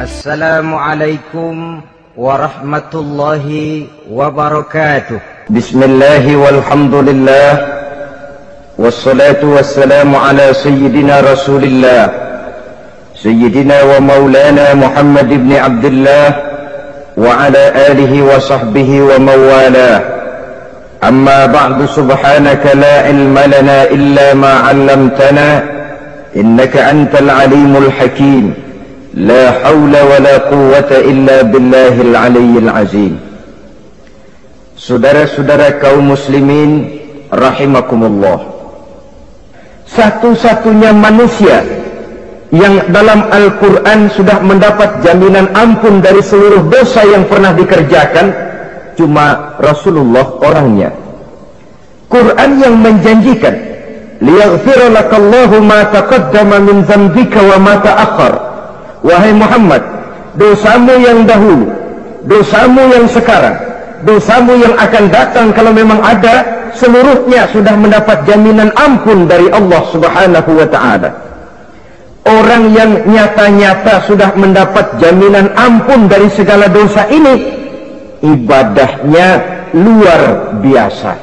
Assalamualaikum warahmatullahi wabarakatuh. Bismillah walhamdulillah wassalatu wassalamu ala sayyidina rasulillah sayyidina wa maulana Muhammad ibn Abdullah wa ala alihi wa sahbihi wa mawalah. Amma ba'du, subhanaka la ilma lana illa ma 'allamtana innaka antal alimul hakim. La haula wa la quwwata illa billahil aliyyil azim. Saudara-saudara kaum muslimin rahimakumullah, satu-satunya manusia yang dalam Al-Quran sudah mendapat jaminan ampun dari seluruh dosa yang pernah dikerjakan cuma Rasulullah orangnya. Quran yang menjanjikan liyaghfira lakallahu ma taqaddama min dzambika wa ma ta'akhkhar. Wahai Muhammad, dosamu yang dahulu, dosamu yang sekarang, dosamu yang akan datang kalau memang ada, seluruhnya sudah mendapat jaminan ampun dari Allah Subhanahu wa ta'ala. Orang yang nyata-nyata sudah mendapat jaminan ampun dari segala dosa ini, ibadahnya luar biasa.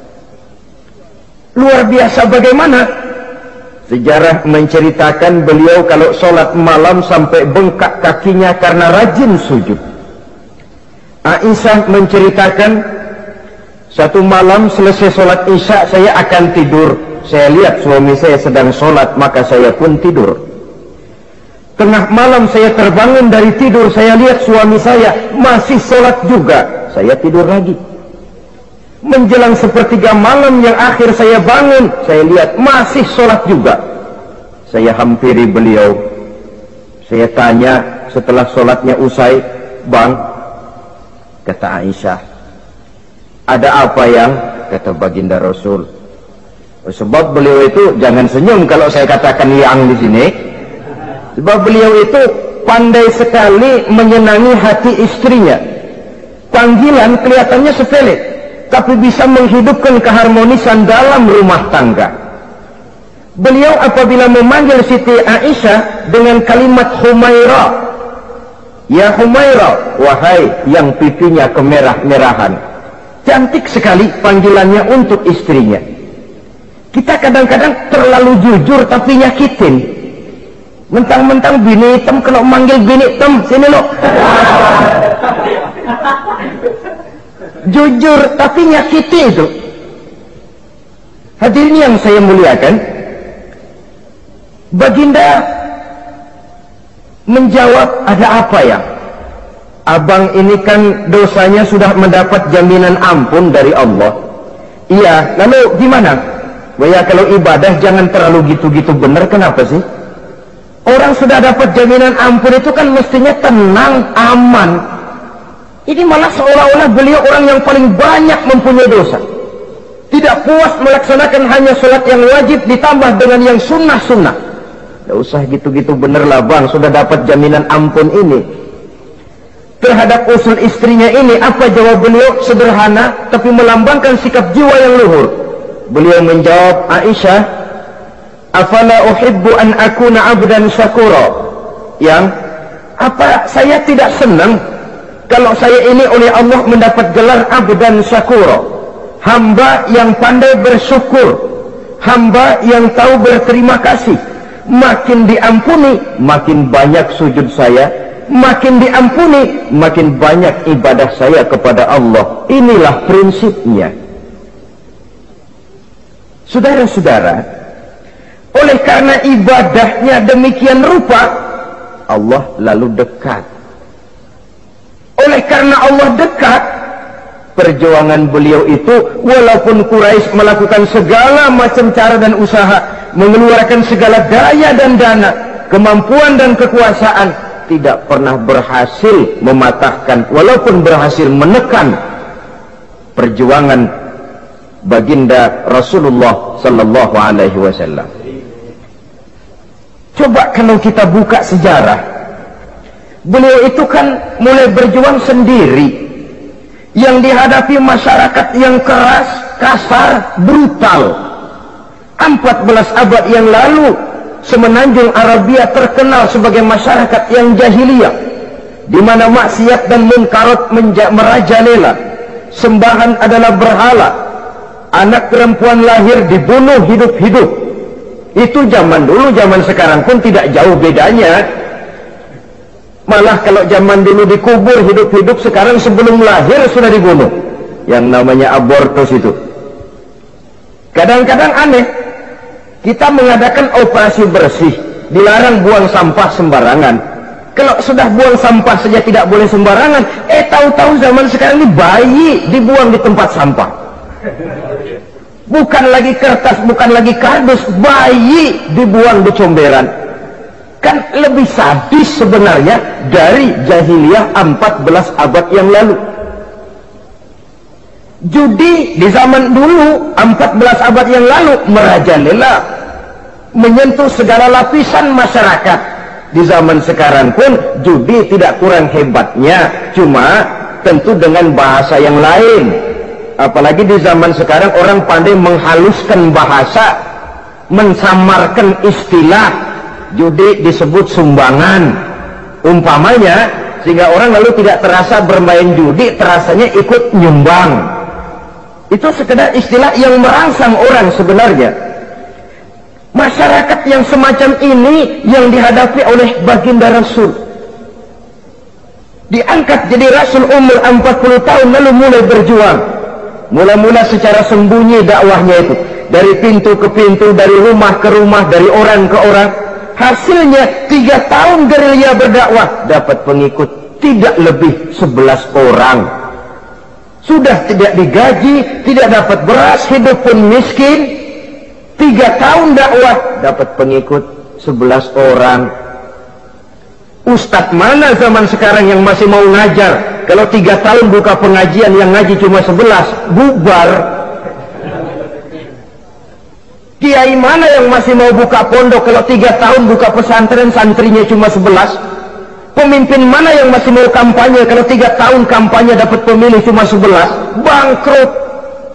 Luar biasa bagaimana? Sejarah menceritakan beliau kalau sholat malam sampai bengkak kakinya karena rajin sujud. Aisyah menceritakan, satu malam selesai sholat isya saya akan tidur. Saya lihat suami saya sedang sholat, maka saya pun tidur. Tengah malam saya terbangun dari tidur, saya lihat suami saya masih sholat juga. Saya tidur lagi. Menjelang sepertiga malam yang akhir saya bangun, saya lihat masih sholat juga. Saya hampiri beliau, saya tanya setelah sholatnya usai, "Bang," kata Aisyah, "ada apa yang?" Kata baginda Rasul. Sebab beliau itu, jangan senyum kalau saya katakan yang di sini, sebab beliau itu pandai sekali menyenangi hati istrinya. Panggilan kelihatannya sepele, tapi bisa menghidupkan keharmonisan dalam rumah tangga. Beliau apabila memanggil Siti Aisyah dengan kalimat Humaira, "Ya Humaira," wahai yang pipinya kemerah-merahan. Cantik sekali panggilannya untuk istrinya. Kita kadang-kadang terlalu jujur tapi nyakitin. Mentang-mentang bini hitam, kalau manggil bini hitam, sini lo. Jujur tapi nyakiti itu. Hadirin yang saya muliakan, baginda menjawab, "Ada apa ya? Abang ini kan dosanya sudah mendapat jaminan ampun dari Allah." "Iya, lalu gimana?" "Ya kalau ibadah jangan terlalu gitu-gitu benar, kenapa sih? Orang sudah dapat jaminan ampun itu kan mestinya tenang, aman. Ini malah seolah-olah beliau orang yang paling banyak mempunyai dosa. Tidak puas melaksanakan hanya sholat yang wajib ditambah dengan yang sunnah-sunnah. Tidak usah gitu-gitu bener lah bang, sudah dapat jaminan ampun ini." Terhadap usul istrinya ini, apa jawab beliau? Sederhana, tapi melambangkan sikap jiwa yang luhur. Beliau menjawab, "Aisyah, afala uhibbu an akuna abdan syakura." Yang, apa saya tidak senang kalau saya ini oleh Allah mendapat gelar abdan syakura, hamba yang pandai bersyukur, hamba yang tahu berterima kasih. Makin diampuni, makin banyak sujud saya. Makin diampuni, makin banyak ibadah saya kepada Allah. Inilah prinsipnya. Saudara-saudara, oleh karena ibadahnya demikian rupa, Allah lalu dekat. Oleh karena Allah dekat, perjuangan beliau itu, walaupun Quraisy melakukan segala macam cara dan usaha, mengeluarkan segala daya dan dana, kemampuan dan kekuasaan, tidak pernah berhasil mematahkan, walaupun berhasil menekan perjuangan baginda Rasulullah sallallahu alaihi wasallam. Coba kalau kita buka sejarah, beliau itu kan mulai berjuang sendiri, yang dihadapi masyarakat yang keras, kasar, brutal. 14 abad yang lalu, semenanjung Arabia terkenal sebagai masyarakat yang jahiliyah. di mana maksiat dan munkarat merajalela, sembahan adalah berhala, anak perempuan lahir dibunuh hidup-hidup. Itu zaman dulu, zaman sekarang pun tidak jauh bedanya. Malah kalau zaman dulu dikubur hidup-hidup, sekarang sebelum lahir sudah dibunuh. Yang namanya abortus itu. Kadang-kadang aneh, kita mengadakan operasi bersih, dilarang buang sampah sembarangan. Kalau sudah buang sampah saja tidak boleh sembarangan, tahu-tahu zaman sekarang ini bayi dibuang di tempat sampah. Bukan lagi kertas, bukan lagi kardus, bayi dibuang di comberan. Kan lebih sadis sebenarnya dari jahiliyah 14 abad yang lalu. Judi di zaman dulu 14 abad yang lalu merajalela, menyentuh segala lapisan masyarakat. Di zaman sekarang pun judi tidak kurang hebatnya, cuma tentu dengan bahasa yang lain. Apalagi di zaman sekarang orang pandai menghaluskan bahasa, mensamarkan istilah. Judi disebut sumbangan umpamanya, sehingga orang lalu tidak terasa bermain judi, terasanya ikut nyumbang. Itu sekedar istilah yang merangsang orang sebenarnya. Masyarakat yang semacam ini yang dihadapi oleh baginda Rasul. Diangkat jadi Rasul umur 40 tahun lalu mulai berjuang. Mula-mula secara sembunyi dakwahnya itu. Dari pintu ke pintu, dari rumah ke rumah, dari orang ke orang. Hasilnya 3 tahun gerilya berdakwah, dapat pengikut tidak lebih 11 orang. Sudah tidak digaji, tidak dapat beras, hidup pun miskin. 3 tahun dakwah dapat pengikut 11 orang. Ustadz mana zaman sekarang yang masih mau ngajar? Kalau 3 tahun buka pengajian yang ngaji cuma 11, bubar. Kiai mana yang masih mau buka pondok kalau 3 tahun buka pesantren santrinya cuma 11? Pemimpin mana yang masih mau kampanye kalau 3 tahun kampanye dapat pemilih cuma 11? Bangkrut.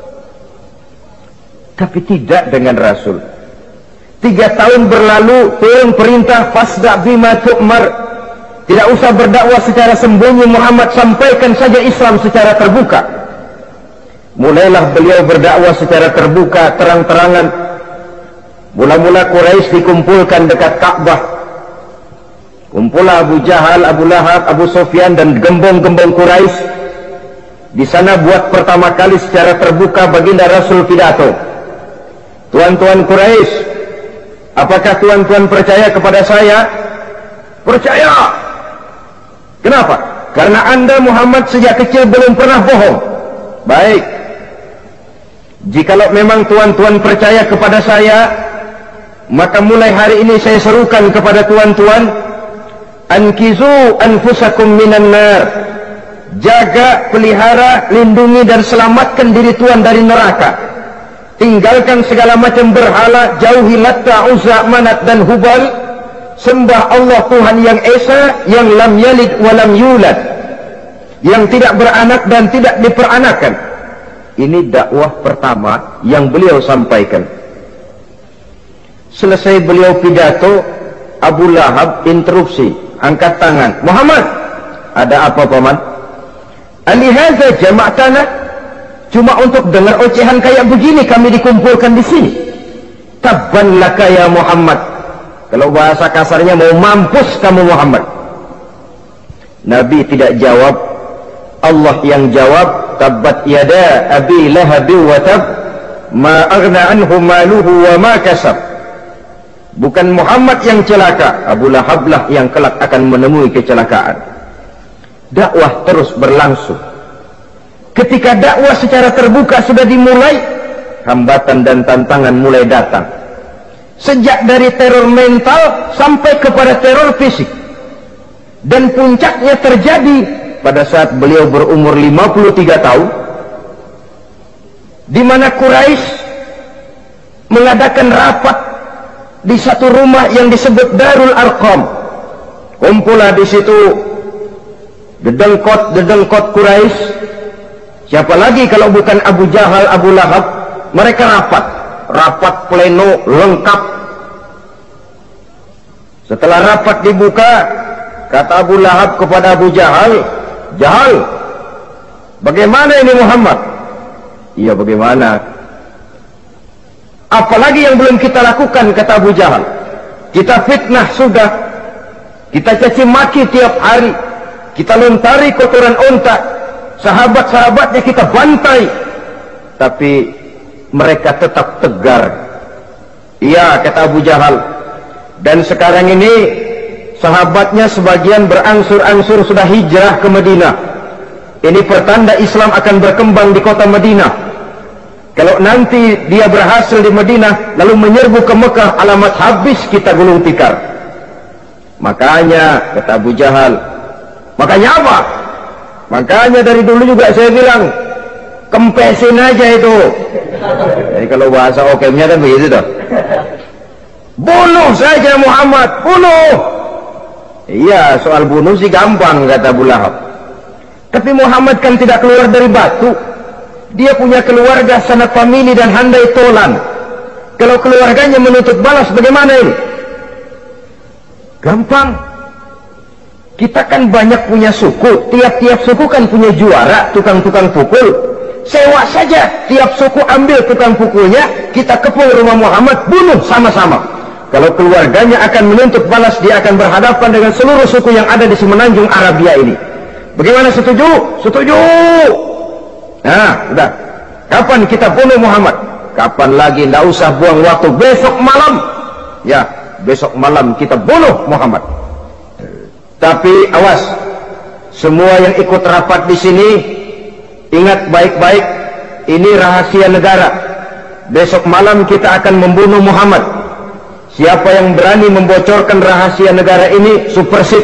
Tapi tidak dengan Rasul. 3 tahun berlalu, turun perintah fasda bima tu'mar. Tidak usah berdakwah secara sembunyi, Muhammad sampaikan saja Islam secara terbuka. Mulailah beliau berdakwah secara terbuka, terang-terangan. Mula-mula Quraisy dikumpulkan dekat Ka'bah. Kumpulah Abu Jahal, Abu Lahab, Abu Sufyan dan gembong-gembong Quraisy. Di sana buat pertama kali secara terbuka baginda Rasul pidato. Tuan-tuan Quraisy, apakah tuan-tuan percaya kepada saya? Percaya. Kenapa? Karena Anda Muhammad sejak kecil belum pernah bohong. Baik. Jikalau memang tuan-tuan percaya kepada saya, maka mulai hari ini saya serukan kepada tuan-tuan, ankizu anfusakum minan nar. Jaga, pelihara, lindungi dan selamatkan diri tuan dari neraka. Tinggalkan segala macam berhala, jauhi Latta, Uzza, Manat dan Hubal. Sembah Allah Tuhan yang Esa, yang lam yalid wa lam yulad, yang tidak beranak dan tidak diperanakan. Ini dakwah pertama yang beliau sampaikan. Selesai beliau pidato, Abu Lahab interupsi, angkat tangan. Muhammad, ada apa paman? Alihaza jama'tana? Cuma untuk dengar ocehan kayak begini kami dikumpulkan di sini. Tabban laka ya Muhammad. Kalau bahasa kasarnya mau mampus kamu Muhammad. Nabi tidak jawab, Allah yang jawab. Tabbat yada abi lahabi wa tab, ma aghna anhu maluhu wa ma kasab. Bukan Muhammad yang celaka, Abu Lahab lah yang kelak akan menemui kecelakaan. Dakwah terus berlangsung. Ketika dakwah secara terbuka sudah dimulai, hambatan dan tantangan mulai datang. Sejak dari teror mental sampai kepada teror fisik. Dan puncaknya terjadi pada saat beliau berumur 53 tahun, di mana Quraisy mengadakan rapat di satu rumah yang disebut Darul Arqam. Kumpulah di situ dedengkot Quraisy. Siapa lagi kalau bukan Abu Jahal, Abu Lahab? Mereka rapat pleno lengkap. Setelah rapat dibuka, kata Abu Lahab kepada Abu Jahal, Jahal, bagaimana ini Muhammad? Iya, bagaimana? Apalagi yang belum kita lakukan, kata Abu Jahal. Kita fitnah sudah, kita caci maki tiap hari, kita lontari kotoran unta, sahabat-sahabatnya kita bantai, tapi mereka tetap tegar. Iya, kata Abu Jahal. Dan sekarang ini sahabatnya sebagian berangsur-angsur sudah hijrah ke Madinah. Ini pertanda Islam akan berkembang di kota Madinah. Kalau nanti dia berhasil di Madinah lalu menyerbu ke Mekah, alamat habis kita gulung tikar. Makanya kata Abu Jahal, makanya apa? Makanya dari dulu juga saya bilang, kempesin aja itu. Jadi kalau bahasa okemnya kan begitu toh. Bunuh saja Muhammad, bunuh. Iya, soal bunuh sih gampang, kata Abu Lahab. Tapi Muhammad kan tidak keluar dari batu. Dia punya keluarga, sanak famili dan handai tolan. Kalau keluarganya menuntut balas, bagaimana ini? Gampang. Kita kan banyak punya suku. Tiap-tiap suku kan punya juara, tukang-tukang pukul. Sewa saja, tiap suku ambil tukang pukulnya, kita kepung rumah Muhammad, bunuh sama-sama. Kalau keluarganya akan menuntut balas, dia akan berhadapan dengan seluruh suku yang ada di semenanjung Arabia ini. Bagaimana, setuju? Setuju. Nah, udah. Kapan kita bunuh Muhammad? Kapan lagi? Tidak usah buang waktu. Besok malam. Ya, besok malam kita bunuh Muhammad. Tapi awas, semua yang ikut rapat di sini, ingat baik-baik, ini rahasia negara. Besok malam kita akan membunuh Muhammad. Siapa yang berani membocorkan rahasia negara ini, supersip,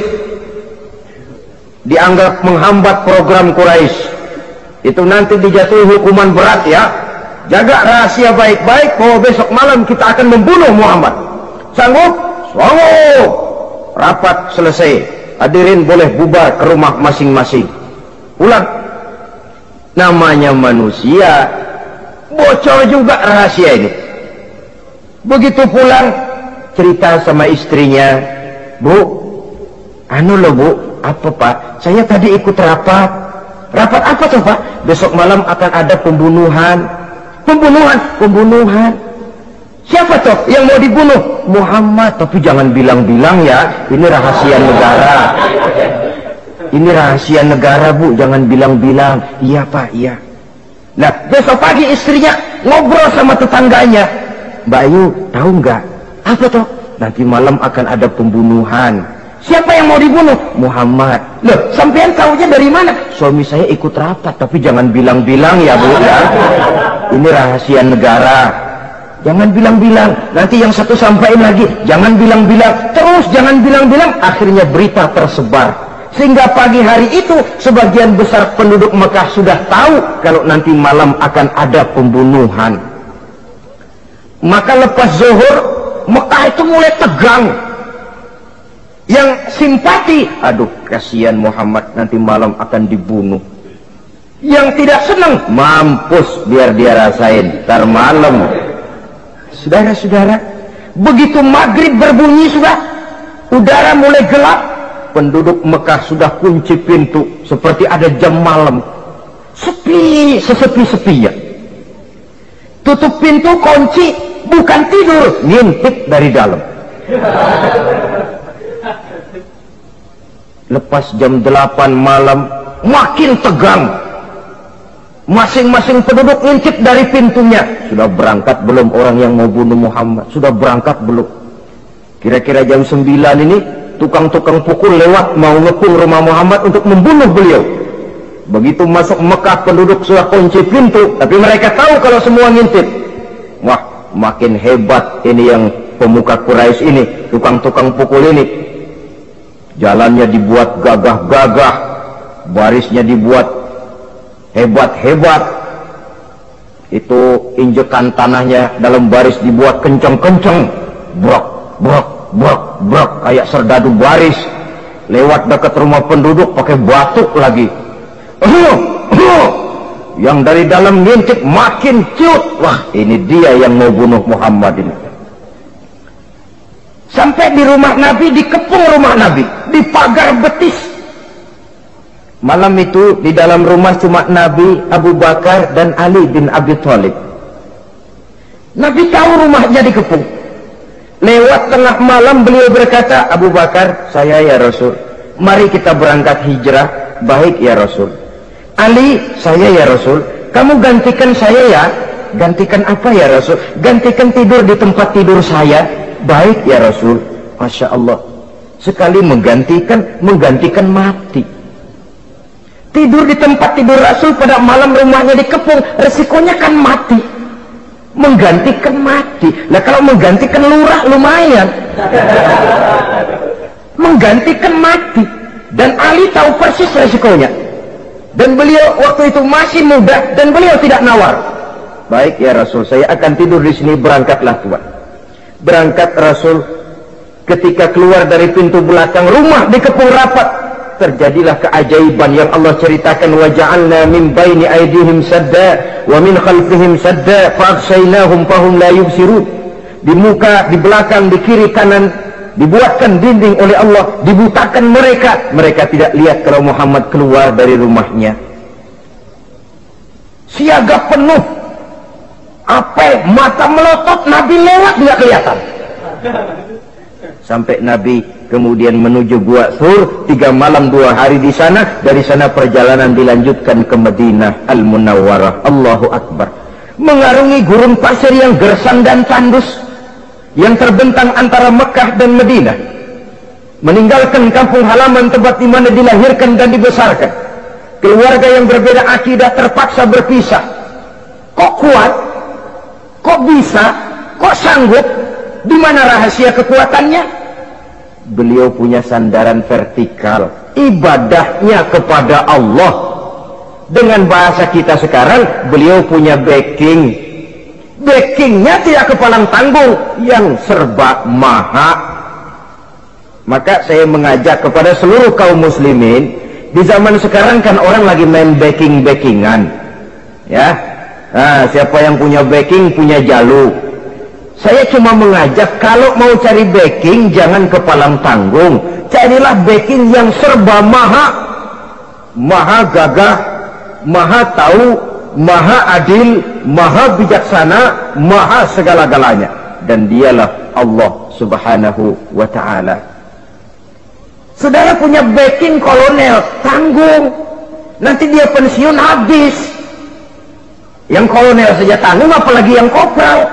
dianggap menghambat program Quraisy. Itu nanti dijatuhi hukuman berat ya. Jaga rahasia baik-baik bahwa besok malam kita akan membunuh Muhammad. Sanggup? Sanggup. Rapat selesai. Hadirin boleh bubar ke rumah masing-masing. Pulang. Namanya manusia, bocor juga rahasia ini. Begitu pulang, cerita sama istrinya, Bu, anu loh Bu, apa Pak? Saya tadi ikut rapat. Rapat apa tuh Pak? Besok malam akan ada pembunuhan. Pembunuhan. Siapa toh yang mau dibunuh? Muhammad. Tapi jangan bilang-bilang ya, ini rahasia negara. Ini rahasia negara Bu, jangan bilang-bilang. Iya Pak, iya. Nah, besok pagi istrinya ngobrol sama tetangganya. Mbak Ayu, tahu nggak? Apa toh? Nanti malam akan ada pembunuhan. Siapa yang mau dibunuh? Muhammad. Loh, sampean tahunya dari mana? Suami saya ikut rapat, tapi jangan bilang-bilang ya Bu ya. Ini rahasia negara. Jangan bilang-bilang. Nanti yang satu sampaikan lagi, jangan bilang-bilang. Terus jangan bilang-bilang, akhirnya berita tersebar. Sehingga pagi hari itu sebagian besar penduduk Mekah sudah tahu kalau nanti malam akan ada pembunuhan. Maka lepas zuhur, Mekah itu mulai tegang. Yang simpati, aduh kasihan Muhammad nanti malam akan dibunuh. Yang tidak senang, mampus biar dia rasain ntar malam. Saudara-saudara, begitu maghrib berbunyi sudah, udara mulai gelap. Penduduk Mekah sudah kunci pintu seperti ada jam malam. Sepi, sesepi-sepinya. Tutup pintu, kunci, bukan tidur, ngintip dari dalam. Lepas jam 8 malam, makin tegang. Masing-masing penduduk ngintip dari pintunya. Sudah berangkat belum orang yang mau bunuh Muhammad? Sudah berangkat belum? Kira-kira jam 9 ini, tukang-tukang pukul lewat mau ngepung rumah Muhammad untuk membunuh beliau. Begitu masuk Mekah, penduduk sudah kunci pintu, tapi mereka tahu kalau semua ngintip. Wah, makin hebat ini yang pemuka Quraisy ini, tukang-tukang pukul ini. Jalannya dibuat gagah-gagah, barisnya dibuat hebat-hebat. Itu injekan tanahnya dalam baris dibuat kencang-kencang, brok, brok, brok, brok, kayak serdadu baris. Lewat dekat rumah penduduk pakai batuk lagi. Yang dari dalam ngintip makin ciut. Wah, ini dia yang mau bunuh Muhammad ini. Sampai di rumah Nabi, dikepung rumah Nabi, di pagar betis. Malam itu di dalam rumah cuma Nabi, Abu Bakar dan Ali bin Abi Thalib. Nabi tahu rumahnya dikepung. Lewat tengah malam beliau berkata, Abu Bakar, saya ya Rasul, mari kita berangkat hijrah. Baik ya Rasul. Ali, saya ya Rasul, kamu gantikan saya ya. Gantikan apa ya Rasul? Gantikan tidur di tempat tidur saya. Baik ya Rasul. Masya Allah, sekali menggantikan mati. Tidur di tempat tidur Rasul pada malam rumahnya dikepung, resikonya kan mati. Menggantikan mati. Nah kalau menggantikan lurah lumayan. Menggantikan mati. Dan Ali tahu persis resikonya. Dan beliau waktu itu masih muda dan beliau tidak nawar. Baik ya Rasul, saya akan tidur di sini, berangkatlah Tuhan. Berangkat Rasul. Ketika keluar dari pintu belakang, rumah dikepung rapat. Terjadilah keajaiban yang Allah ceritakan, wa ja'alna min baini aydihim sadda wa min khalfihim sadda fa'aghshaynahum fahum la yubsirun. Di muka, di belakang, di kiri kanan dibuatkan dinding oleh Allah, dibutakan mereka tidak lihat kalau Muhammad keluar dari rumahnya. Siaga penuh, apel, mata melotot, Nabi lewat tidak kelihatan. Sampai Nabi kemudian menuju Gua Thur, 3 malam 2 hari di sana. Dari sana perjalanan dilanjutkan ke Madinah Al-Munawwarah. Allahu Akbar. Mengarungi gurun pasir yang gersang dan tandus, yang terbentang antara Mekah dan Madinah. Meninggalkan kampung halaman tempat di mana dilahirkan dan dibesarkan. Keluarga yang berbeda akidah terpaksa berpisah. Kok kuat? Kok bisa? Kok sanggup? Di mana rahasia kekuatannya? Beliau punya sandaran vertikal, ibadahnya kepada Allah. Dengan bahasa kita sekarang, beliau punya backing. Backingnya tidak kepalang tanggung, yang serba maha. Maka saya mengajak kepada seluruh kaum muslimin, di zaman sekarang kan orang lagi main backing-backingan, ya. Nah, siapa yang punya backing punya jalu. Saya cuma mengajak, kalau mau cari backing jangan kepalang tanggung, carilah backing yang serba maha. Maha gagah, maha tahu, maha adil, maha bijaksana, maha segala-galanya. Dan dialah Allah subhanahu wa ta'ala. Saudara punya backing kolonel, tanggung. Nanti dia pensiun habis. Yang kolonel saja tanggung, apalagi yang kopral.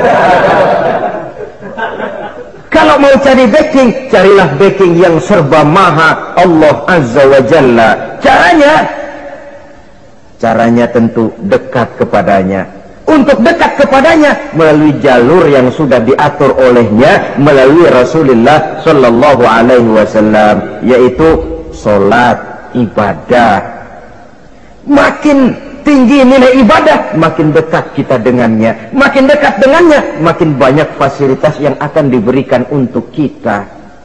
Kalau mau cari backing, carilah backing yang serba maha, Allah azza wa jalla. Caranya tentu dekat kepadanya. Untuk dekat kepadanya melalui jalur yang sudah diatur olehnya, melalui Rasulullah sallallahu alaihi wasallam, yaitu salat, ibadah. Makin tinggi nilai ibadah, makin dekat kita dengannya. Makin dekat dengannya, makin banyak fasilitas yang akan diberikan untuk kita.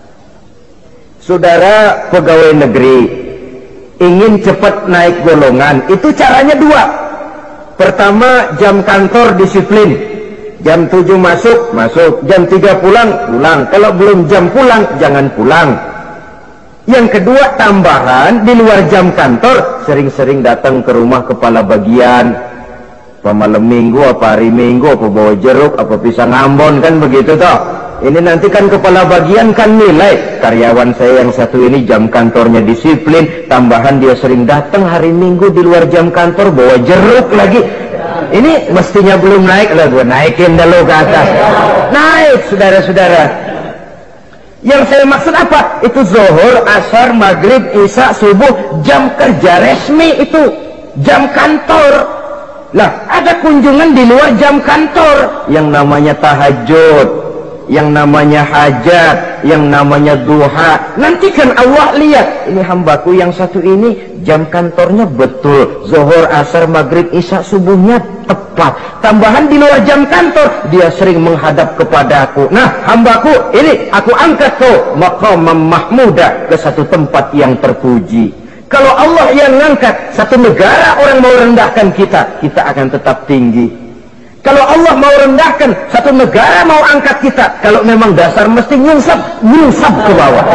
Saudara pegawai negeri ingin cepat naik golongan, itu caranya 2. Pertama, jam kantor disiplin. Jam 7 masuk, jam 3 pulang. Kalau belum jam pulang, jangan pulang. Yang kedua, tambahan di luar jam kantor, sering-sering datang ke rumah kepala bagian. Apa malam minggu, apa hari minggu, apa bawa jeruk, apa pisang Ambon, kan begitu toh. Ini nanti kan kepala bagian kan nilai, karyawan saya yang satu ini jam kantornya disiplin, tambahan dia sering datang hari minggu di luar jam kantor bawa jeruk lagi. Ini mestinya belum naik lah, gue naikin dulu ke atas. Naik, saudara-saudara. Yang saya maksud apa? Itu zuhur, asar, maghrib, isya, subuh, jam kerja resmi itu, jam kantor. Lah, ada kunjungan di luar jam kantor, yang namanya tahajud, yang namanya hajat, yang namanya duha. Nanti kan Allah lihat, ini hambaku yang satu ini jam kantornya betul, zuhur, asar, maghrib, isya, subuhnya tepat. Tambahan di luar jam kantor, dia sering menghadap kepadaku. Nah, hambaku ini aku angkat kau maqamam mahmuda, ke satu tempat yang terpuji. Kalau Allah yang ngangkat, satu negara orang mau rendahkan kita, kita akan tetap tinggi. Kalau Allah mau rendahkan, satu negara mau angkat kita, kalau memang dasar mesti nyungsap ke bawah.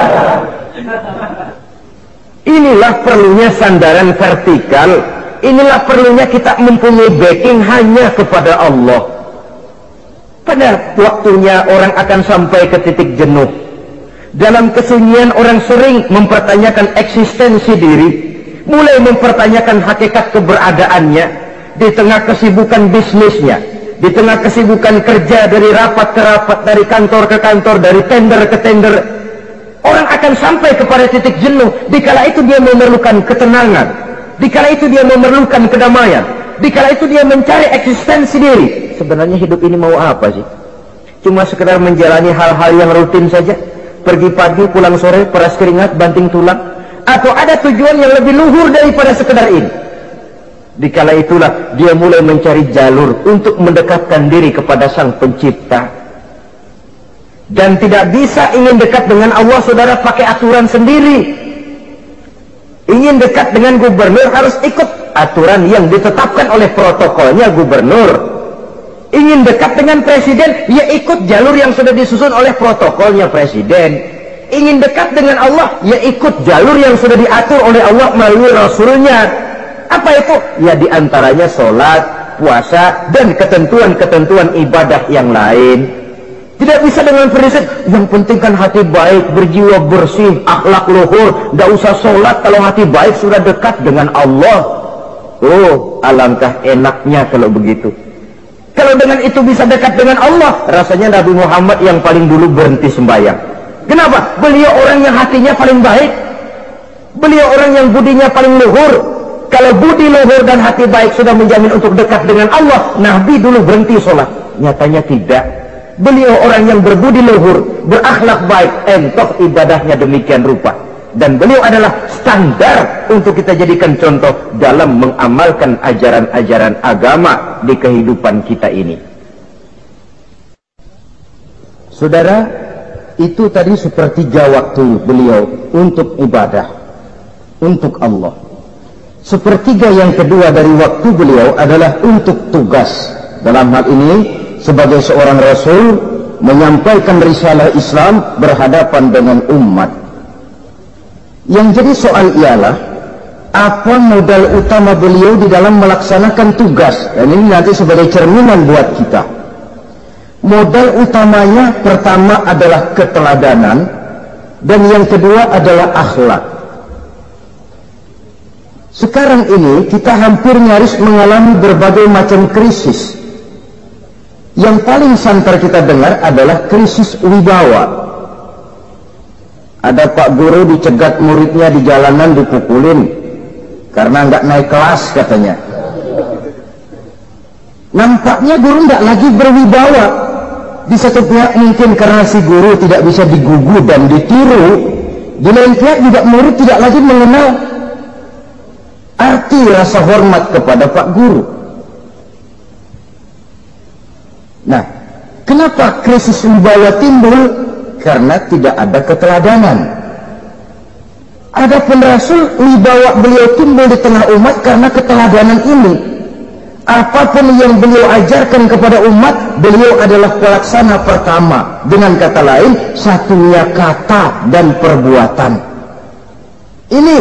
Inilah perlunya sandaran vertikal, inilah perlunya kita mempunyai backing hanya kepada Allah. Pada waktunya orang akan sampai ke titik jenuh. Dalam kesunyian orang sering mempertanyakan eksistensi diri, mulai mempertanyakan hakikat keberadaannya, di tengah kesibukan bisnisnya, di tengah kesibukan kerja dari rapat ke rapat, dari kantor ke kantor, dari tender ke tender. Orang akan sampai kepada titik jenuh. Dikala itu dia memerlukan ketenangan, dikala itu dia memerlukan kedamaian, dikala itu dia mencari eksistensi diri. Sebenarnya hidup ini mau apa sih? Cuma sekedar menjalani hal-hal yang rutin saja, pergi pagi pulang sore, peras keringat, banting tulang, atau ada tujuan yang lebih luhur daripada sekedar ini? Dikala itulah dia mulai mencari jalur untuk mendekatkan diri kepada Sang Pencipta. Dan tidak bisa ingin dekat dengan Allah, saudara, pakai aturan sendiri. Ingin dekat dengan gubernur harus ikut aturan yang ditetapkan oleh protokolnya gubernur. Ingin dekat dengan presiden, ya ikut jalur yang sudah disusun oleh protokolnya presiden. Ingin dekat dengan Allah, ya ikut jalur yang sudah diatur oleh Allah melalui Rasulnya. Apa itu? Ya diantaranya sholat, puasa, dan ketentuan-ketentuan ibadah yang lain. Tidak bisa dengan prinsip, yang penting kan hati baik, berjiwa bersih, akhlak luhur, tidak usah sholat kalau hati baik sudah dekat dengan Allah. Oh, alangkah enaknya kalau begitu. Kalau dengan itu bisa dekat dengan Allah, rasanya Nabi Muhammad yang paling dulu berhenti sembahyang. Kenapa? Beliau orang yang hatinya paling baik, beliau orang yang budinya paling luhur. Kalau budi luhur dan hati baik sudah menjamin untuk dekat dengan Allah, Nabi dulu berhenti sholat. Nyatanya tidak. Beliau orang yang berbudi luhur, berakhlak baik, entok ibadahnya demikian rupa. Dan beliau adalah standar untuk kita jadikan contoh dalam mengamalkan ajaran-ajaran agama di kehidupan kita ini. Saudara, itu tadi sepertiga waktu beliau untuk ibadah, untuk Allah. Sepertiga yang kedua dari waktu beliau adalah untuk tugas. Dalam hal ini, sebagai seorang Rasul, menyampaikan risalah Islam berhadapan dengan umat. Yang jadi soal ialah, apa modal utama beliau di dalam melaksanakan tugas? Dan ini nanti sebagai cerminan buat kita. Modal utamanya pertama adalah keteladanan, dan yang kedua adalah akhlak. Sekarang ini kita hampir nyaris mengalami berbagai macam krisis. Yang paling santer kita dengar adalah krisis wibawa. Ada pak guru dicegat muridnya di jalanan, dipukulin karena nggak naik kelas katanya. Nampaknya guru nggak lagi berwibawa. Di satu pihak mungkin karena si guru tidak bisa digugu dan ditiru, di lain pihak juga murid tidak lagi mengenal arti rasa hormat kepada pak guru. Nah, kenapa krisis wibawa timbul? Karena tidak ada keteladanan. Adapun Rasul, wibawa beliau timbul di tengah umat karena keteladanan ini. Apapun yang beliau ajarkan kepada umat, beliau adalah pelaksana pertama. Dengan kata lain, satunya kata dan perbuatan. Ini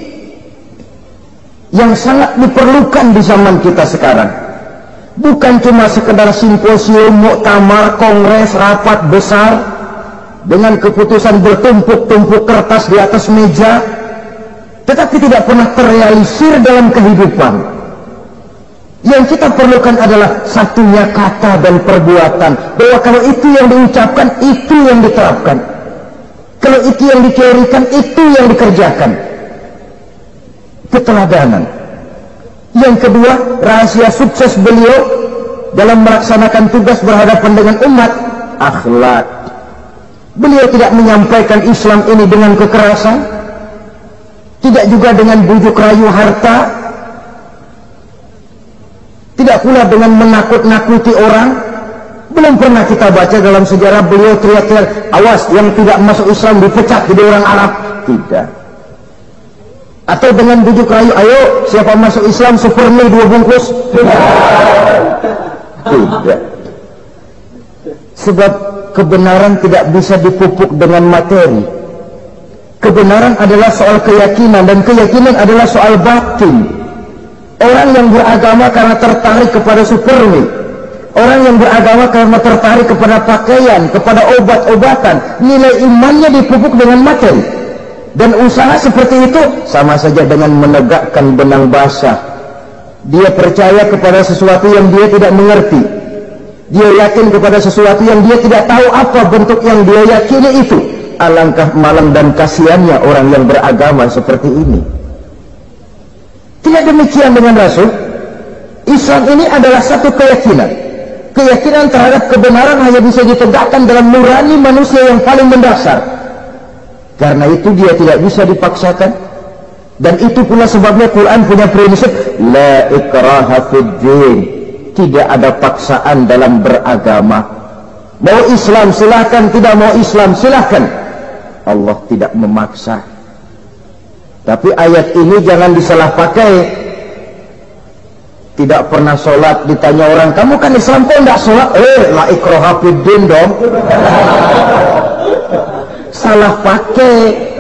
yang sangat diperlukan di zaman kita sekarang. Bukan cuma sekedar simposium, muktamar, kongres, rapat besar dengan keputusan bertumpuk-tumpuk kertas di atas meja, tetapi tidak pernah terrealisir dalam kehidupan. Yang kita perlukan adalah satunya kata dan perbuatan, bahwa kalau itu yang diucapkan, itu yang diterapkan. Kalau itu yang diteorikan, itu yang dikerjakan. Keteladanan. Yang kedua, rahasia sukses beliau dalam melaksanakan tugas berhadapan dengan umat, akhlak. Beliau tidak menyampaikan Islam ini dengan kekerasan, tidak juga dengan bujuk rayu harta, tidak pula dengan menakut-nakuti orang. Belum pernah kita baca dalam sejarah beliau teriak-teriak, awas yang tidak masuk Islam dipecat jadi orang Arab. Tidak. Atau dengan bujuk rayu, ayo siapa masuk Islam super mie 2 bungkus. Tidak. Sebab kebenaran tidak bisa dipupuk dengan materi. Kebenaran adalah soal keyakinan, dan keyakinan adalah soal batin. Orang yang beragama karena tertarik kepada Superman, orang yang beragama karena tertarik kepada pakaian, kepada obat-obatan, nilai imannya dipupuk dengan materi. Dan usaha seperti itu sama saja dengan menegakkan benang basah. Dia percaya kepada sesuatu yang dia tidak mengerti. Dia yakin kepada sesuatu yang dia tidak tahu apa bentuk yang dia yakini itu. Alangkah malang dan kasihannya orang yang beragama seperti ini. Tidak demikian dengan Rasul. Islam ini adalah satu keyakinan. Keyakinan terhadap kebenaran hanya bisa ditegakkan dalam nurani manusia yang paling mendasar. Karena itu dia tidak bisa dipaksakan. Dan itu pula sebabnya Quran punya prinsip la ikraha fid din. Tidak ada paksaan dalam beragama. Mau Islam silahkan, tidak mau Islam silahkan. Allah tidak memaksa. Tapi ayat ini jangan disalah pakai. Tidak pernah sholat, ditanya orang, kamu kan Islam kok enggak sholat? La ikraha fid din dong. Salah pakai.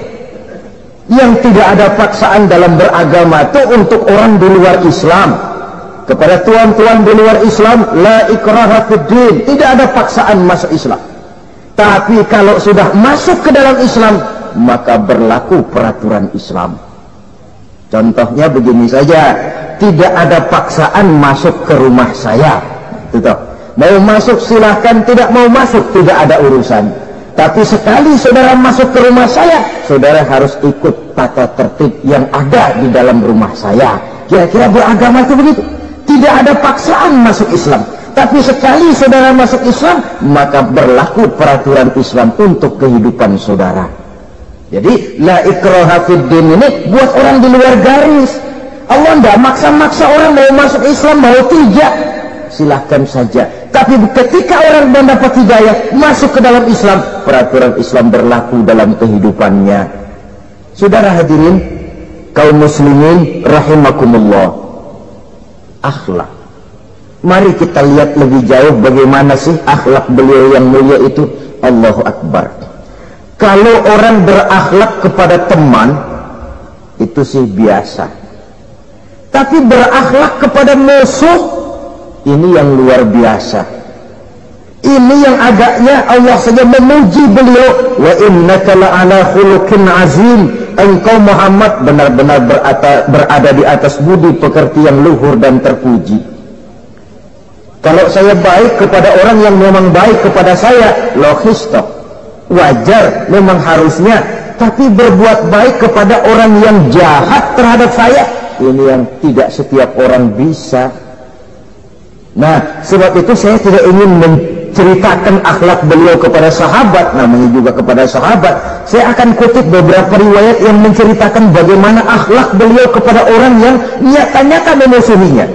Yang tidak ada paksaan dalam beragama itu untuk orang di luar Islam. Kepada tuan-tuan di luar Islam, la ikraha fid din, tidak ada paksaan masuk Islam. Tapi kalau sudah masuk ke dalam Islam, maka berlaku peraturan Islam. Contohnya begini saja, tidak ada paksaan masuk ke rumah saya. Tuh. Mau masuk silahkan, tidak mau masuk tidak ada urusan. Tapi sekali saudara masuk ke rumah saya, saudara harus ikut tata tertib yang ada di dalam rumah saya. Kira-kira beragama itu begitu. Tidak ada paksaan masuk Islam. Tapi sekali saudara masuk Islam, maka berlaku peraturan Islam untuk kehidupan saudara. Jadi la ikraha fid din ini buat orang di luar garis. Allah tidak maksa-maksa orang mau masuk Islam, mau tidak, silahkan saja. Tapi ketika orang mendapat hidayah masuk ke dalam Islam, peraturan Islam berlaku dalam kehidupannya. Saudara hadirin kaum muslimin rahimakumullah, akhlak. Mari kita lihat lebih jauh bagaimana sih akhlak beliau yang mulia itu. Allahu Akbar. Kalau orang berakhlak kepada teman itu sih biasa. Tapi berakhlak kepada musuh, ini yang luar biasa. Ini yang agaknya Allah saja memuji beliau. Wa innaka la'ala khuluqin azim. Engkau Muhammad benar-benar berada di atas budi pekerti yang luhur dan terpuji. Kalau saya baik kepada orang yang memang baik kepada saya, logis toh, wajar, memang harusnya. Tapi berbuat baik kepada orang yang jahat terhadap saya, ini yang tidak setiap orang bisa. Nah, sebab itu saya tidak ingin menceritakan akhlak beliau kepada sahabat, namanya juga kepada sahabat. Saya akan kutip beberapa riwayat yang menceritakan bagaimana akhlak beliau kepada orang yang nyata-nyata memusuhinya.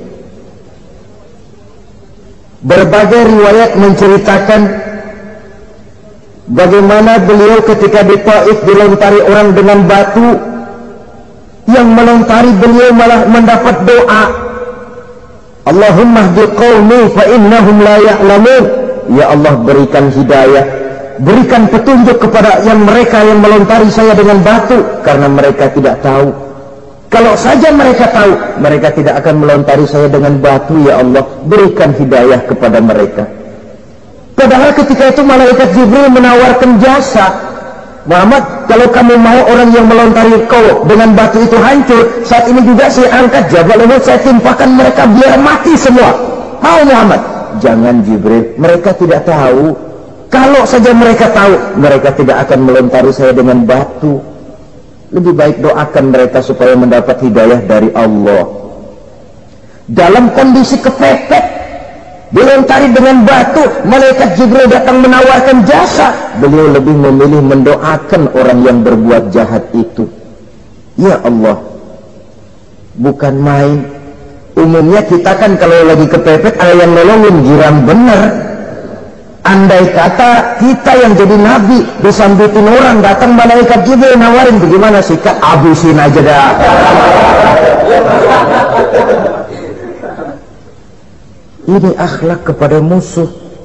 Berbagai riwayat menceritakan bagaimana beliau ketika di Taif dilontari orang dengan batu, yang melontari beliau malah mendapat doa, Allahumma hdi qaumi fa innahum la ya'lamun. Ya Allah, berikan hidayah, berikan petunjuk kepada yang mereka yang melontari saya dengan batu, karena mereka tidak tahu. Kalau saja mereka tahu, mereka tidak akan melontari saya dengan batu. Ya Allah, berikan hidayah kepada mereka. Padahal ketika itu malaikat Jibril menawarkan jasa, Muhammad, kalau kamu mau orang yang melontari kau dengan batu itu hancur, saat ini juga saya angkat Jabal Uhud, saya timpakan mereka biar mati semua. Mau Muhammad? Jangan Jibril, mereka tidak tahu. Kalau saja mereka tahu, mereka tidak akan melontari saya dengan batu. Lebih baik doakan mereka supaya mendapat hidayah dari Allah. Dalam kondisi kepepet, dilontari dengan batu, malaikat Jibril datang menawarkan jasa. Beliau lebih memilih mendoakan orang yang berbuat jahat itu. Ya Allah, bukan main. Umumnya kita kan kalau lagi kepepet ada yang nolongin, giram bener. Andai kata kita yang jadi nabi disambutin orang, datang malaikat Jibril nawarin, bagaimana sikap? Habisin aja dah. Ini akhlak kepada musuh.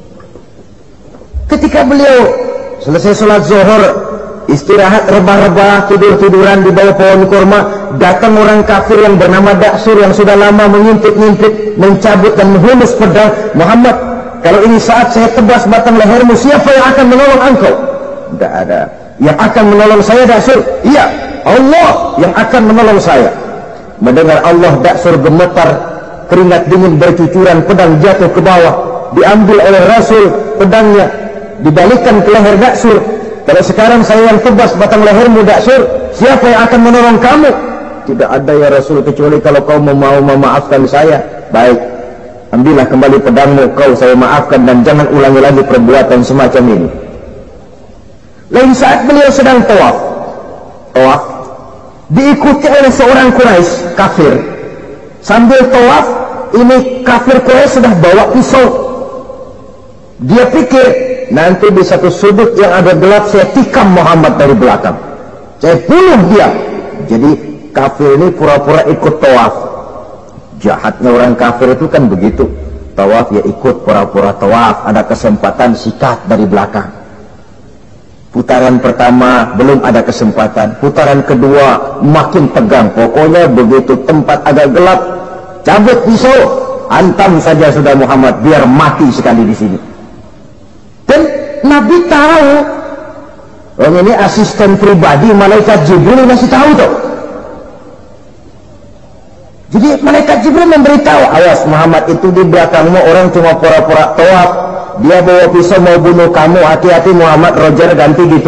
Ketika beliau selesai sholat zuhur, istirahat rebah-rebah, tidur-tiduran di bawah pohon kurma, datang orang kafir yang bernama Daksur yang sudah lama mengintip-ngintip, mencabut dan menghunus pedang. Muhammad, kalau ini saat saya tebas batang lehermu, siapa yang akan menolong engkau? Tidak ada. Yang akan menolong saya Daksur? Iya, Allah yang akan menolong saya. Mendengar Allah, Daksur gemetar, keringat dingin bercucuran, pedang jatuh ke bawah, diambil oleh Rasul pedangnya, dibalikkan ke leher Daksur. Kalau sekarang saya yang tebas batang lehermu Daksur, siapa yang akan menolong kamu? Tidak ada ya Rasul, kecuali kalau kau mau memaafkan saya. Baik, ambillah kembali pedangmu, kau saya maafkan, dan jangan ulangi lagi perbuatan semacam ini. Lain saat beliau sedang tawaf, diikuti oleh seorang Quraisy kafir. Sambil tawaf, ini kafir Quraisy sudah bawa pisau. Dia pikir, nanti di satu sudut yang ada gelap saya tikam Muhammad dari belakang, saya bunuh dia. Jadi kafir ini pura-pura ikut tawaf. Jahatnya orang kafir itu kan begitu, tawaf ya ikut pura-pura tawaf, ada kesempatan sikat dari belakang. Putaran pertama belum ada kesempatan, putaran kedua makin tegang. Pokoknya begitu tempat agak gelap, cabut pisau, hantam saja sudah Muhammad, biar mati sekali di sini. Dan Nabi tahu, orang ini asisten pribadi malaikat Jibril, masih tahu tuh. Jadi malaikat Jibril memberitahu, awas Muhammad, itu di belakangmu orang cuma pura-pura tawaf, dia bawa pisau mau bunuh kamu, hati-hati Muhammad. Roger ganti gitu.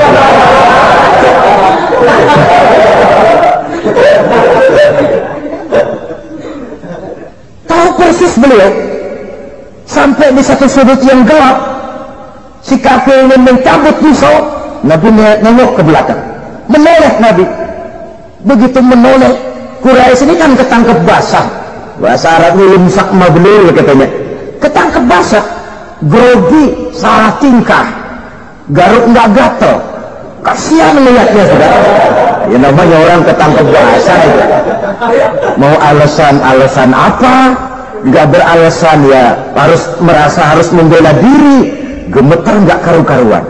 Tahu persis beliau. Sampai di satu sudut yang gelap, si kafir ingin mencabut pisau, Nabi nengok ke belakang, menoleh Nabi. Begitu menoleh, Quraisy ini kan ketangkep basah, bahasa Arabnya limsak mablul katanya, ketangkep basah, grogi, salah tingkah, garuk nggak gatel, kasihan melihatnya sudah. Ya namanya orang ketangkep basah itu. Mau alasan apa? Nggak beralasan ya, harus merasa harus membela diri, gemetar nggak karu-karuan.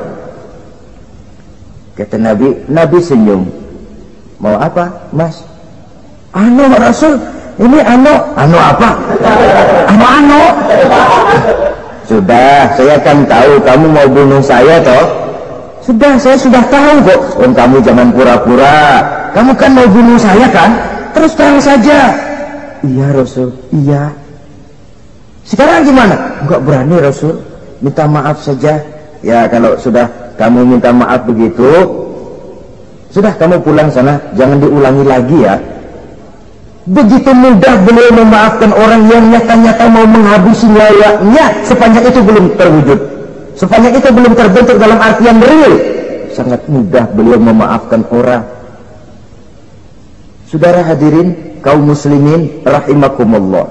Kata Nabi senyum. Mau apa, Mas? Anu Rasul, ini anu apa? Anu. Sudah, saya kan tahu kamu mau bunuh saya toh. Sudah, saya sudah tahu kok. Kamu jangan pura-pura. Kamu kan mau bunuh saya kan? Terus terang saja. Iya Rasul, iya. Sekarang gimana? Enggak berani Rasul, minta maaf saja. Ya kalau sudah kamu minta maaf begitu, sudah kamu pulang sana, jangan diulangi lagi ya. Begitu mudah beliau memaafkan orang yang nyata-nyata mau menghabisi nyawanya, sepanjang itu belum terwujud, sepanjang itu belum terbentuk dalam artian real. Sangat mudah beliau memaafkan orang. Saudara hadirin kaum muslimin rahimakumullah,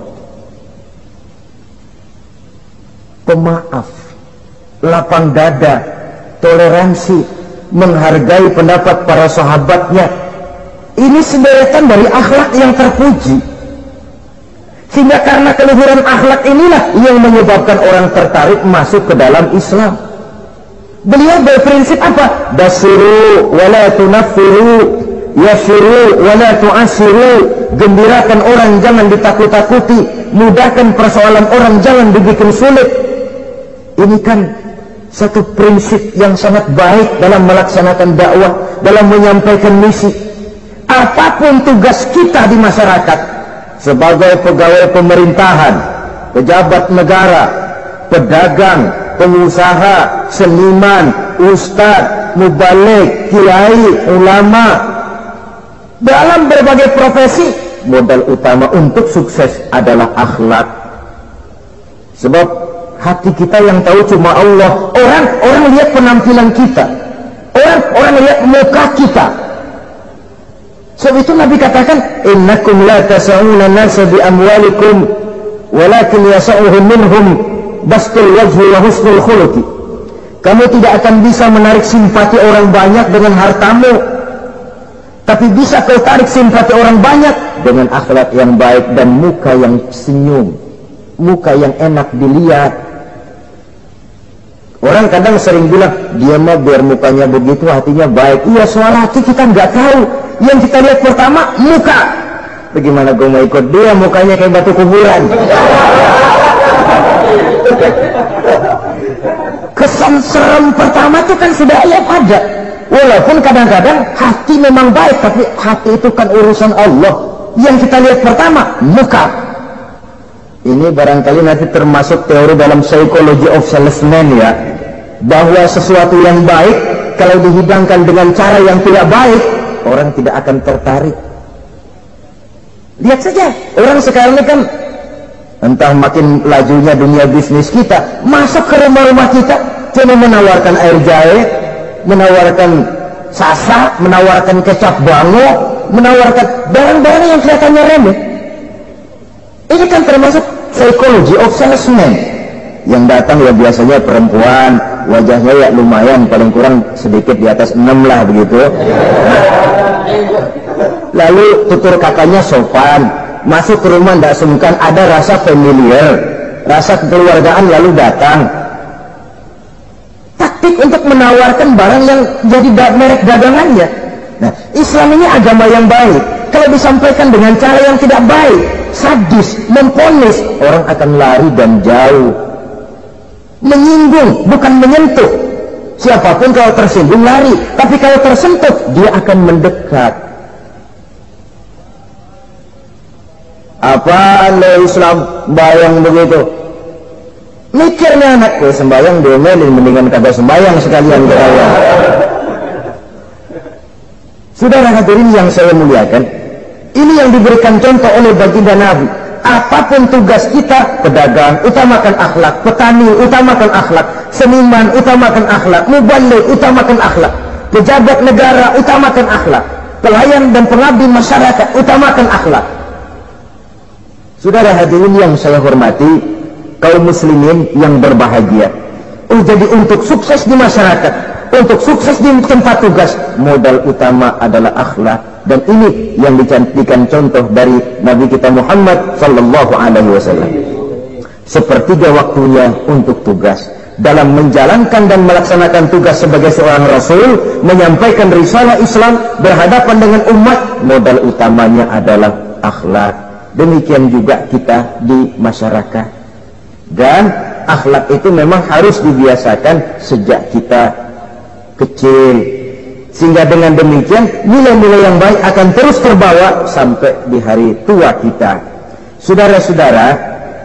pemaaf, lapang dada, toleransi, menghargai pendapat para sahabatnya, ini sederetan dari akhlak yang terpuji. Sehingga karena keluhuran akhlak inilah yang menyebabkan orang tertarik masuk ke dalam Islam. Beliau berprinsip apa? Basiru wala tunaffiru, yasiru wala tu'asiru. Gembirakan orang, jangan ditakut-takuti. Mudahkan persoalan orang, jangan dibikin sulit. Ini kan satu prinsip yang sangat baik dalam melaksanakan dakwah, dalam menyampaikan misi. Apapun tugas kita di masyarakat, sebagai pegawai pemerintahan, pejabat negara, pedagang, pengusaha, seniman, ustadz, mubaligh, kiai, ulama, dalam berbagai profesi, modal utama untuk sukses adalah akhlak. Sebab hati kita yang tahu cuma Allah. Orang lihat penampilan kita, orang lihat muka kita. Sebab itu Nabi katakan, innakum la tas'una nasa bi amwalikum walakin yas'uhum minhum bastul wajhi wa husnul khuluqi. Kamu tidak akan bisa menarik simpati orang banyak dengan hartamu, tapi bisa kau tarik simpati orang banyak dengan akhlak yang baik dan muka yang senyum, muka yang enak dilihat. Orang kadang sering bilang, dia mah biar mukanya begitu hatinya baik. Iya, soal hati kita nggak tahu. Yang kita lihat pertama muka. Bagaimana gue mau ikut dia, mukanya kayak batu kuburan. Kesan serem pertama itu kan sudah ada. Walaupun kadang-kadang hati memang baik, tapi hati itu kan urusan Allah. Yang kita lihat pertama muka. Ini barangkali nanti termasuk teori dalam psychology of salesman ya, bahwa sesuatu yang baik kalau dihidangkan dengan cara yang tidak baik, orang tidak akan tertarik. Lihat saja, orang sekarang ini kan entah makin lajunya dunia bisnis kita, masuk ke rumah-rumah kita cuma menawarkan air jahe, menawarkan sasa, menawarkan kecap bango, menawarkan barang-barang yang kelihatannya remeh. Ini kan termasuk psychology of salesman. Yang datang ya biasanya perempuan, wajahnya ya lumayan, paling kurang sedikit di atas 6 lah begitu. Lalu tutur katanya sopan, masuk ke rumah tidak sungkan, ada rasa familiar, rasa kekeluargaan, lalu datang. Taktik untuk menawarkan barang yang jadi merek dagangannya. Nah, Islam ini agama yang baik. Kalau disampaikan dengan cara yang tidak baik, sadis, memponis, orang akan lari dan jauh. Menyinggung, bukan menyentuh. Siapapun kalau tersinggung lari, tapi kalau tersentuh, dia akan mendekat. Apaan lo Islam bayang begitu? Mikirnya anak gue sembayang diomelin, mendingan kagak sembayang sekalian kaya. Saudara hadirin yang saya muliakan, ini yang diberikan contoh oleh baginda Nabi. Apapun tugas kita, pedagang utamakan akhlak, petani utamakan akhlak, seniman utamakan akhlak, mubaligh utamakan akhlak, pejabat negara utamakan akhlak, pelayan dan pengabdi masyarakat utamakan akhlak. Saudara hadirin yang saya hormati, kaum muslimin yang berbahagia, jadi untuk sukses di masyarakat, untuk sukses di tempat tugas, modal utama adalah akhlak. Dan ini yang dijadikan contoh dari Nabi kita Muhammad sallallahu alaihi wasallam. Sepertiga waktunya untuk tugas, dalam menjalankan dan melaksanakan tugas sebagai seorang rasul, menyampaikan risalah Islam berhadapan dengan umat, modal utamanya adalah akhlak. Demikian juga kita di masyarakat. Dan akhlak itu memang harus dibiasakan sejak kita kecil, sehingga dengan demikian nilai-nilai yang baik akan terus terbawa sampai di hari tua kita. Saudara-saudara,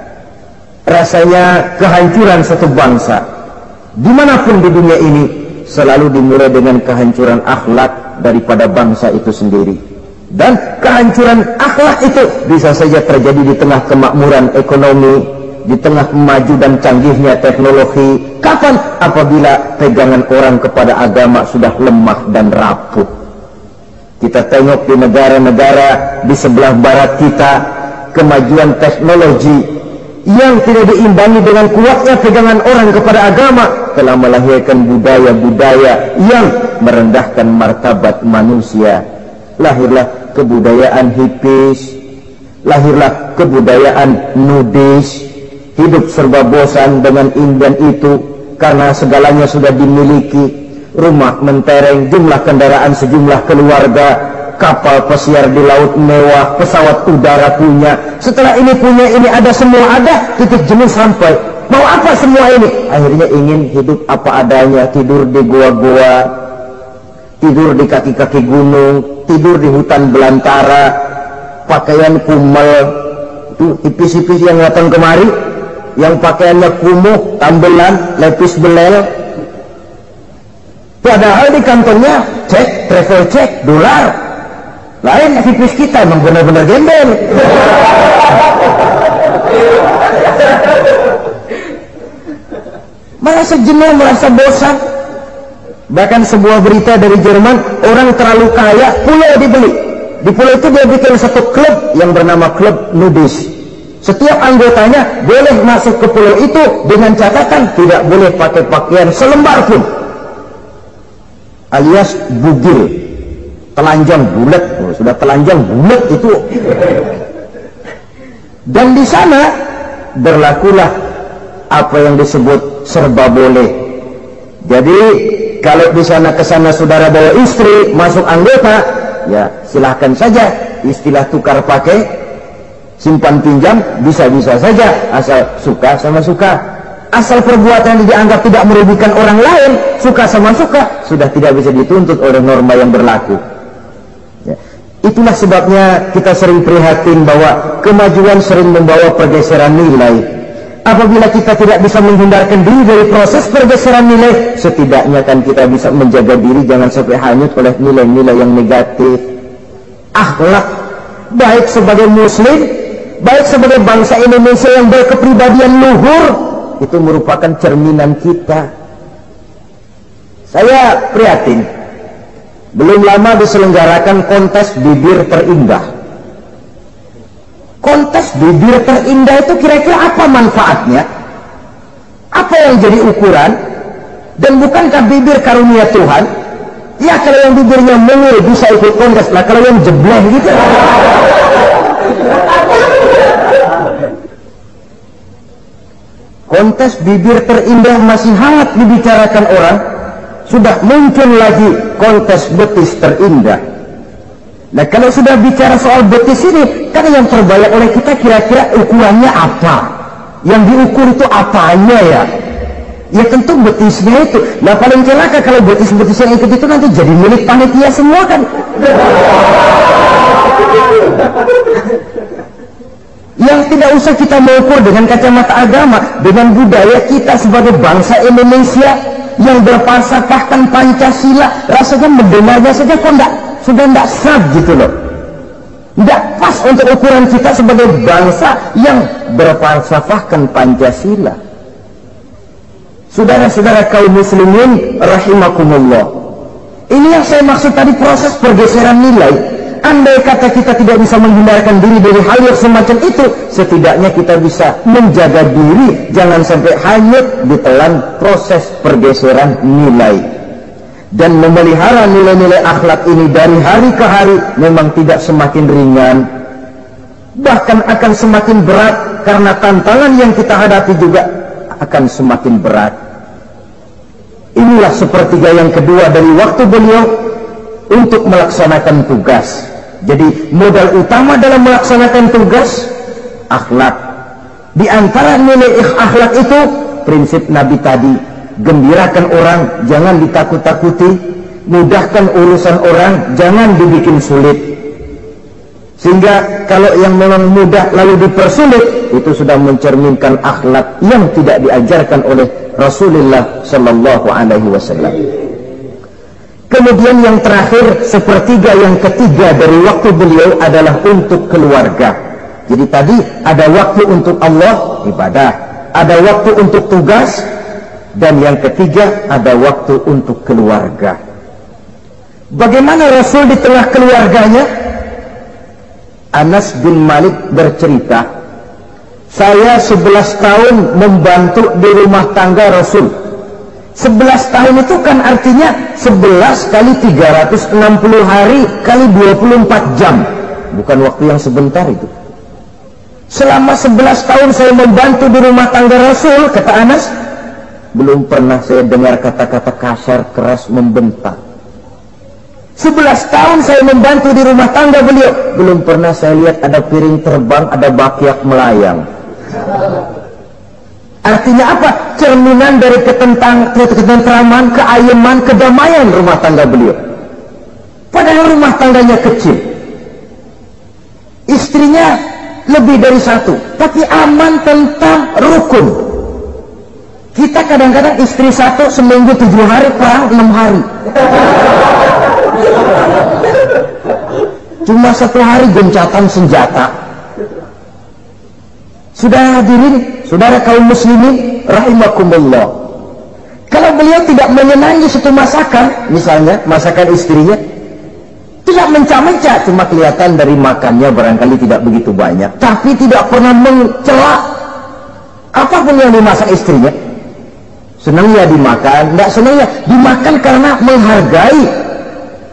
rasanya kehancuran satu bangsa dimanapun di dunia ini selalu dimulai dengan kehancuran akhlak daripada bangsa itu sendiri. Dan kehancuran akhlak itu bisa saja terjadi di tengah kemakmuran ekonomi, di tengah maju dan canggihnya teknologi. Kapan? Apabila pegangan orang kepada agama sudah lemah dan rapuh. Kita tengok di negara-negara di sebelah barat kita, kemajuan teknologi yang tidak diimbangi dengan kuatnya pegangan orang kepada agama telah melahirkan budaya-budaya yang merendahkan martabat manusia. Lahirlah kebudayaan hippies, lahirlah kebudayaan nudis, hidup serba bosan dengan ini dan itu karena segalanya sudah dimiliki. Rumah mentereng, jumlah kendaraan sejumlah keluarga, kapal pesiar di laut mewah, pesawat udara punya, setelah ini punya, ini ada, semua ada, titik jenuh sampai. Mau apa semua ini? Akhirnya ingin hidup apa adanya, tidur di goa-goa, tidur di kaki-kaki gunung, tidur di hutan belantara, pakaian kumel, itu hipis-hipis yang datang kemari, yang pakaiannya kumuh, tambelan, lepis belel. Padahal di kantongnya cek, travel cek, dolar. Lain hipis kita, emang benar-benar gembel. Merasa jenuh, merasa bosan. Bahkan sebuah berita dari Jerman, orang terlalu kaya, pulau dibeli. Di pulau itu dia bikin satu klub yang bernama klub nudis. Setiap anggotanya boleh masuk ke pulau itu dengan catatan tidak boleh pakai pakaian selembar pun, alias bugil, telanjang bulat. Sudah telanjang bulat itu. Dan di sana berlakulah apa yang disebut serba boleh. Jadi kalau di sana ke sana saudara bawa istri masuk anggota, ya silahkan saja. Istilah tukar pakai, simpan pinjam, bisa-bisa saja, asal suka sama suka. Asal perbuatan yang dianggap tidak merugikan orang lain, suka sama suka, sudah tidak bisa dituntut oleh norma yang berlaku. Ya. Itulah sebabnya kita sering prihatin bahwa kemajuan sering membawa pergeseran nilai. Apabila kita tidak bisa menghindarkan diri dari proses pergeseran nilai, setidaknya kan kita bisa menjaga diri jangan sampai hanyut oleh nilai-nilai yang negatif. Akhlak, baik sebagai muslim, baik sebagai bangsa Indonesia yang berkepribadian luhur, itu merupakan cerminan kita. Saya prihatin, belum lama diselenggarakan kontes bibir terindah. Kontes bibir terindah itu kira-kira apa manfaatnya? Apa yang jadi ukuran? Dan bukankah bibir karunia Tuhan? Ya kalau yang bibirnya mungil bisa ikut kontes, lah kalau yang jebleh gitu. Kontes bibir terindah masih hangat dibicarakan orang. Sudah muncul lagi kontes betis terindah. Nah kalau sudah bicara soal betis ini, kan yang terbayang oleh kita kira-kira ukurannya apa? Yang diukur itu apanya ya? Ya tentu betisnya itu. Nah paling celaka kalau betis-betis yang ikut itu nanti jadi milik panitia semua kan. Yang tidak usah kita mengukur dengan kacamata agama, dengan budaya kita sebagai bangsa Indonesia yang berfalsafahkan Pancasila, rasanya mendengarnya saja kok sudah tidak sah gitu loh. Tidak pas untuk ukuran kita sebagai bangsa yang berfalsafahkan Pancasila. Saudara-saudara kaum muslimin rahimakumullah, ini yang saya maksud tadi, proses pergeseran nilai. Andai kata kita tidak bisa menghindarkan diri dari hal yang semacam itu, setidaknya kita bisa menjaga diri jangan sampai hanyut ditelan proses pergeseran nilai. Dan memelihara nilai-nilai akhlak ini dari hari ke hari memang tidak semakin ringan, bahkan akan semakin berat, karena tantangan yang kita hadapi juga akan semakin berat. Inilah sepertiga yang kedua dari waktu beliau untuk melaksanakan tugas. Jadi modal utama dalam melaksanakan tugas akhlak. Di antara nilai akhlak itu prinsip Nabi tadi, gembirakan orang, jangan ditakut-takuti, mudahkan urusan orang, jangan dibikin sulit. Sehingga kalau yang memang mudah lalu dipersulit, itu sudah mencerminkan akhlak yang tidak diajarkan oleh Rasulullah Sallallahu Alaihi Wasallam. Kemudian yang terakhir, sepertiga yang ketiga dari waktu beliau adalah untuk keluarga. Jadi tadi ada waktu untuk Allah, ibadah, ada waktu untuk tugas, dan yang ketiga ada waktu untuk keluarga. Bagaimana Rasul di tengah keluarganya? Anas bin Malik bercerita, saya 11 tahun membantu di rumah tangga Rasul. 11 tahun itu kan artinya 11 kali 360 hari kali 24 jam. Bukan waktu yang sebentar itu. Selama 11 tahun saya membantu di rumah tangga Rasul, kata Anas, belum pernah saya dengar kata-kata kasar, keras, membentak. 11 tahun saya membantu di rumah tangga beliau, belum pernah saya lihat ada piring terbang, ada bakyak melayang. Artinya apa? Cerminan dari ketentraman, keayeman, kedamaian rumah tangga beliau. Padahal rumah tangganya kecil, istrinya lebih dari satu, tapi aman, tentram, rukun. Kita kadang-kadang istri satu seminggu 7 hari, perang 6 hari. Cuma 1 hari gencatan senjata. Sudah hadirin, saudara kaum muslimin rahimakumullah, kalau beliau tidak menyenangi satu masakan, misalnya masakan istrinya, tidak mencah-mencah, cuma kelihatan dari makannya barangkali tidak begitu banyak, tapi tidak pernah mencela apapun yang dimasak istrinya. Senang ya dimakan, tidak senang ya dimakan karena menghargai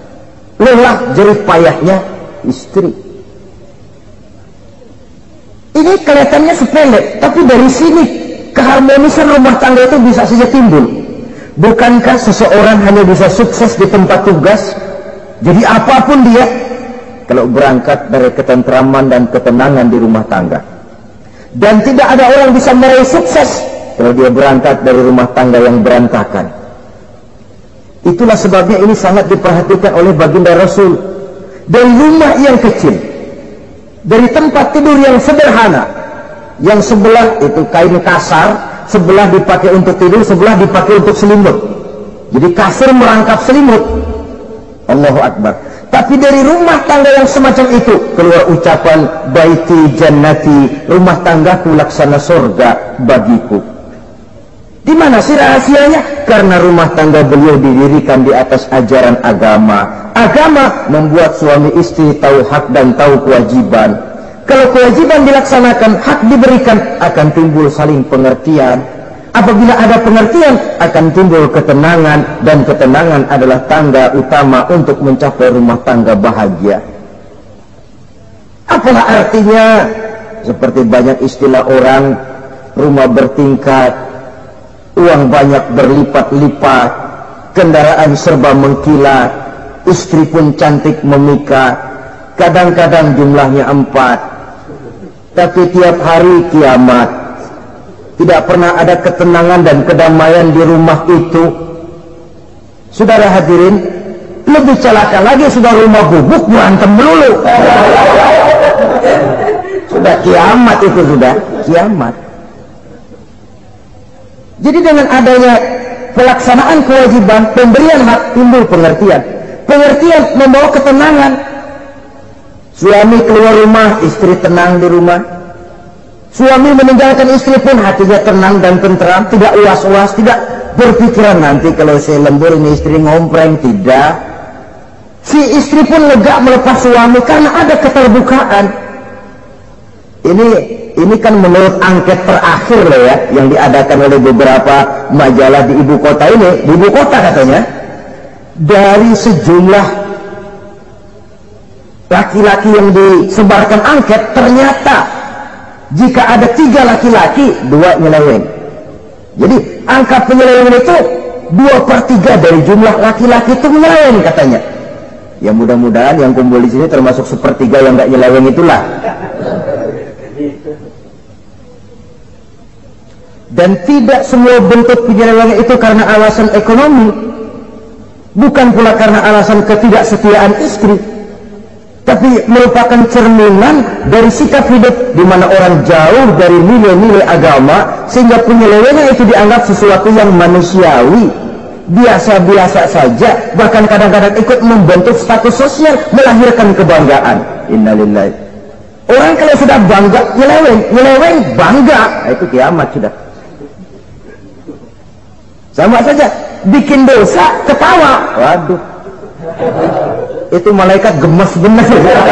lelah jerih payahnya istri. Ini kelihatannya sepele, tapi dari sini keharmonisan rumah tangga itu bisa saja timbul. Bukankah seseorang hanya bisa sukses di tempat tugas? Jadi apapun dia, kalau berangkat dari ketentraman dan ketenangan di rumah tangga. Dan tidak ada orang bisa meraih sukses kalau dia berangkat dari rumah tangga yang berantakan. Itulah sebabnya ini sangat diperhatikan oleh baginda Rasul. Dari rumah yang kecil, dari tempat tidur yang sederhana, yang sebelah itu kain kasar, sebelah dipakai untuk tidur, sebelah dipakai untuk selimut. Jadi kasur merangkap selimut. Allahu Akbar. Tapi dari rumah tangga yang semacam itu keluar ucapan baiti jannati, rumah tanggaku laksana surga bagiku. Di mana sih rahasianya? Karena rumah tangga beliau didirikan di atas ajaran agama. Agama membuat suami istri tahu hak dan tahu kewajiban. Kalau kewajiban dilaksanakan, hak diberikan, akan timbul saling pengertian. Apabila ada pengertian, akan timbul ketenangan, dan ketenangan adalah tangga utama untuk mencapai rumah tangga bahagia. Apalah artinya? Seperti banyak istilah orang, rumah bertingkat, uang banyak berlipat-lipat, kendaraan serba mengkilat, istri pun cantik memikat, kadang-kadang jumlahnya 4, tapi tiap hari kiamat. Tidak pernah ada ketenangan dan kedamaian di rumah itu. Saudara hadirin, lebih celaka lagi sudah rumah gubuk berantem melulu. Sudah kiamat itu, sudah kiamat. Jadi dengan adanya pelaksanaan kewajiban, pemberian hak, timbul pengertian. Pengertian membawa ketenangan. Suami keluar rumah, istri tenang di rumah. Suami meninggalkan istri pun hatinya tenang dan tentram, tidak was-was, tidak berpikiran nanti kalau saya lembur ini istri ngompreng, tidak. Si istri pun lega melepas suami karena ada keterbukaan. Ini kan menurut angket terakhir loh ya, yang diadakan oleh beberapa majalah di ibu kota ini, di ibu kota katanya, dari sejumlah laki-laki yang disebarkan angket, ternyata jika ada 3 laki-laki, 2 nyeleweng. Jadi angka penyelewengan itu 2/3 dari jumlah laki-laki itu menyeleweng katanya. Ya mudah-mudahan yang kumpul di sini termasuk 1/3 yang nggak nyeleweng itulah. Dan tidak semua bentuk penyelewengan itu karena alasan ekonomi, bukan pula karena alasan ketidaksetiaan istri, tapi merupakan cerminan dari sikap hidup di mana orang jauh dari nilai-nilai agama, sehingga penyelewengan itu dianggap sesuatu yang manusiawi, biasa-biasa saja, bahkan kadang-kadang ikut membentuk status sosial, melahirkan kebanggaan. Innalillahi. Orang kalau sudah bangga nyeleweng bangga, itu kiamat sudah. Sama saja, bikin dosa ketawa, waduh, itu malaikat gemes bener.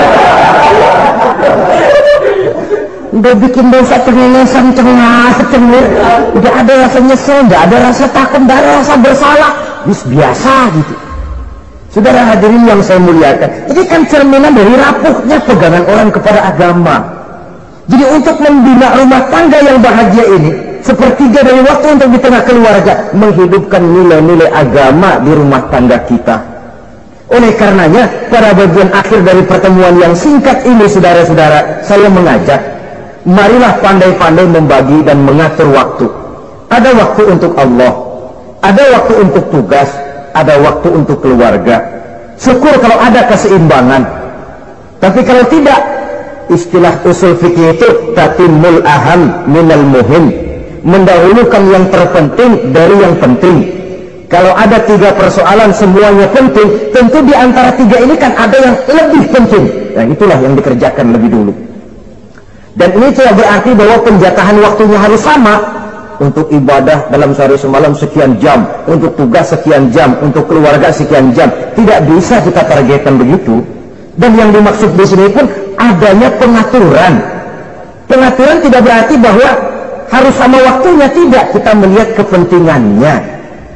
Udah bikin dosa cengengesan, cengar, udah ada rasa nyesel, udah ada rasa takut, udah ada rasa bersalah, biasa gitu. Saudara hadirin yang saya muliakan, ini kan cerminan dari rapuhnya pegangan orang kepada agama. Jadi untuk membina rumah tangga yang bahagia ini, 1/3 dari waktu untuk di tengah keluarga, menghidupkan nilai-nilai agama di rumah tangga kita. Oleh karenanya, pada bagian akhir dari pertemuan yang singkat ini, saudara-saudara, saya mengajak, marilah pandai-pandai membagi dan mengatur waktu. Ada waktu untuk Allah, ada waktu untuk tugas, ada waktu untuk keluarga. Syukur kalau ada keseimbangan. Tapi kalau tidak, istilah usul fikih itu tatimul aham minal muhim, mendahulukan yang terpenting dari yang penting. Kalau ada 3 persoalan semuanya penting, tentu di antara 3 ini kan ada yang lebih penting. Dan itulah yang dikerjakan lebih dulu. Dan ini tidak berarti bahwa penjatahan waktunya harus sama. Untuk ibadah dalam sehari semalam sekian jam, untuk tugas sekian jam, untuk keluarga sekian jam. Tidak bisa kita targetkan begitu. Dan yang dimaksud di sini pun adanya pengaturan. Pengaturan tidak berarti bahwa harus sama waktunya, tidak. Kita melihat kepentingannya.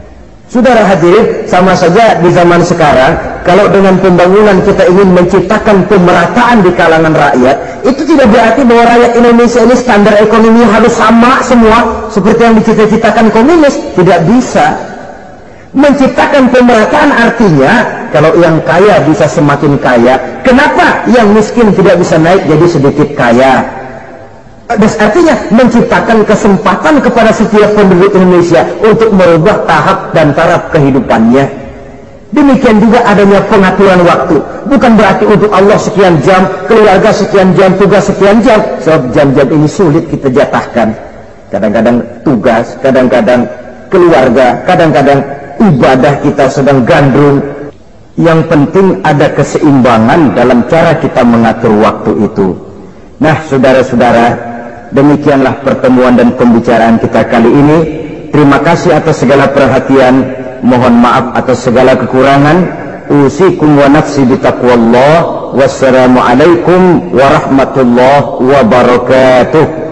Saudara hadirin, sama saja di zaman sekarang, kalau dengan pembangunan kita ingin menciptakan pemerataan di kalangan rakyat, itu tidak berarti bahwa rakyat Indonesia ini standar ekonomi harus sama semua, seperti yang dicita-citakan komunis. Tidak bisa. Menciptakan pemerataan artinya, kalau yang kaya bisa semakin kaya, kenapa yang miskin tidak bisa naik jadi sedikit kaya? Artinya menciptakan kesempatan kepada setiap penduduk Indonesia untuk merubah tahap dan taraf kehidupannya. Demikian juga adanya pengaturan waktu. Bukan berarti untuk Allah sekian jam, keluarga sekian jam, tugas sekian jam. Sebab jam-jam ini sulit kita jatahkan. Kadang-kadang tugas, kadang-kadang keluarga, kadang-kadang ibadah kita sedang gandrung. Yang penting ada keseimbangan dalam cara kita mengatur waktu itu. Nah, saudara-saudara, demikianlah pertemuan dan pembicaraan kita kali ini. Terima kasih atas segala perhatian. Mohon maaf atas segala kekurangan. Usikum wa nafsi bitaqwallah. Wassalamualaikum warahmatullahi wabarakatuh.